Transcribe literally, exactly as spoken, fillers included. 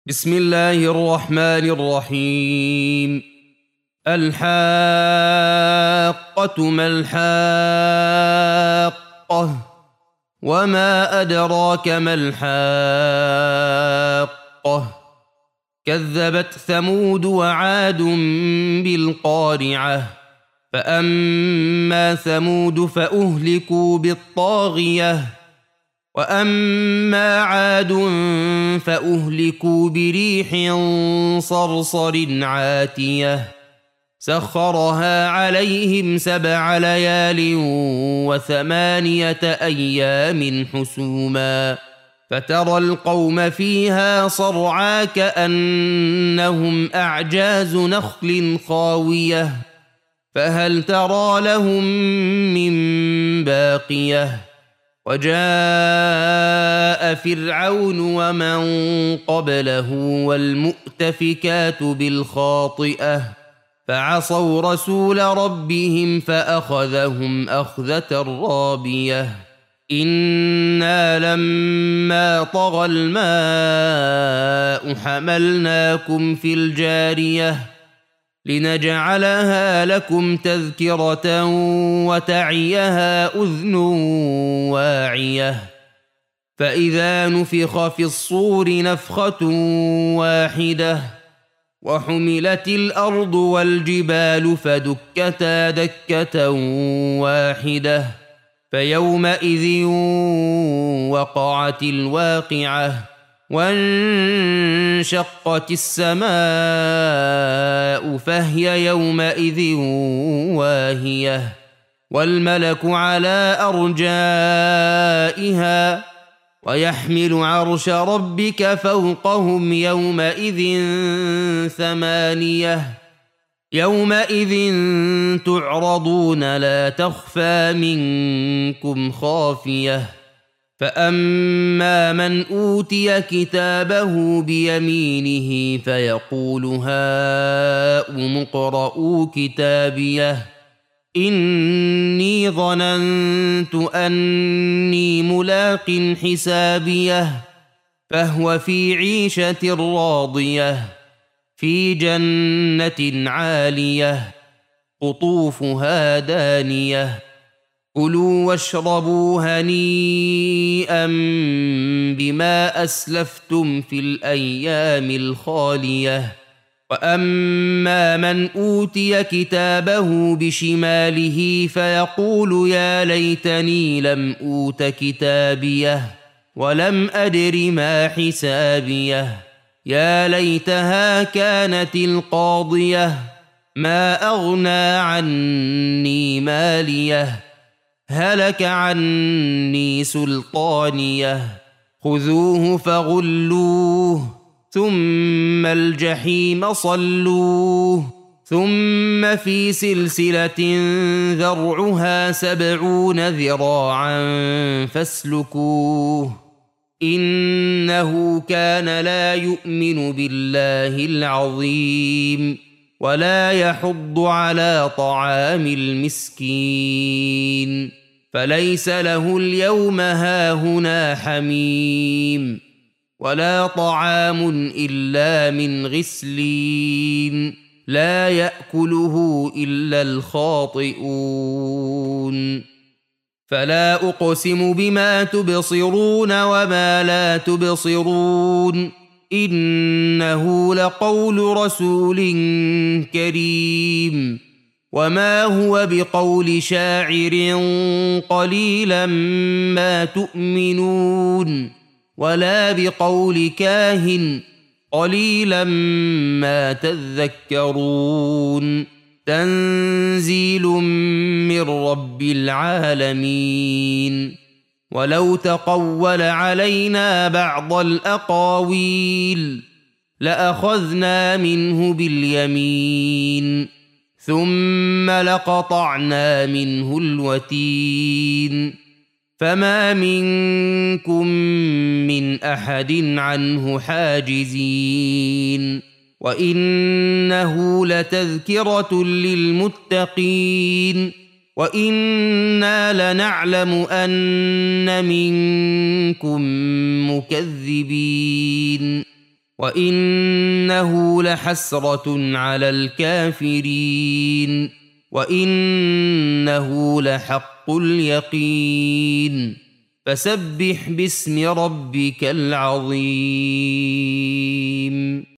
بسم الله الرحمن الرحيم. الحاقة ما الحاقة وما أدراك ما الحاقة كذبت ثمود وعاد بالقارعة فأما ثمود فأهلكوا بالطاغية وأما عاد فأهلكوا بريح صرصر عاتية سخرها عليهم سبع ليال وثمانية أيام حسوما فترى القوم فيها صرعى كأنهم أعجاز نخل خاوية فهل ترى لهم من باقية وجاء فرعون ومن قبله والمؤتفكات بالخاطئة فعصوا رسول ربهم فأخذهم أخذة رابية إنا لما طغى الماء حملناكم في الجارية لنجعلها لكم تذكرة وتعيها أذن واعية فإذا نفخ في الصور نفخة واحدة وحملت الأرض والجبال فدكتا دكة واحدة فيومئذ وقعت الواقعة وانشقت السماء فهي يومئذ واهية والملك على أرجائها ويحمل عرش ربك فوقهم يومئذ ثمانية يومئذ تعرضون لا تخفى منكم خافية فأما من أوتي كتابه بيمينه فيقول هاؤم اقرءوا كتابيه إني ظننت أني ملاق حسابيه فهو في عيشة راضية في جنة عالية قطوفها دانية كلوا واشربوا هنيئا بما أسلفتم في الأيام الخالية وأما من أوتي كتابه بشماله فيقول يا ليتني لم أوت كتابيه ولم أدر ما حسابيه يا ليتها كانت القاضية ما أغنى عني ماليه هلك عني سلطانيه خذوه فغلوه ثم الجحيم صلوه ثم في سلسلة ذرعها سبعون ذراعا فاسلكوه إنه كان لا يؤمن بالله العظيم ولا يحض على طعام المسكين فليس له اليوم هاهنا حميم ولا طعام إلا من غسلين لا يأكله إلا الخاطئون فلا أقسم بما تبصرون وما لا تبصرون إنه لقول رسول كريم وما هو بقول شاعر قليلا ما تؤمنون ولا بقول كاهن قليلا ما تذكرون تنزيل من رب العالمين ولو تقول علينا بعض الأقاويل لأخذنا منه باليمين ثم لقطعنا منه الوتين فما منكم من أحد عنه حاجزين وإنه لتذكرة للمتقين وإنا لنعلم أن منكم مكذبين وإنه لحسرة على الكافرين وإنه لحق اليقين فسبح باسم ربك العظيم.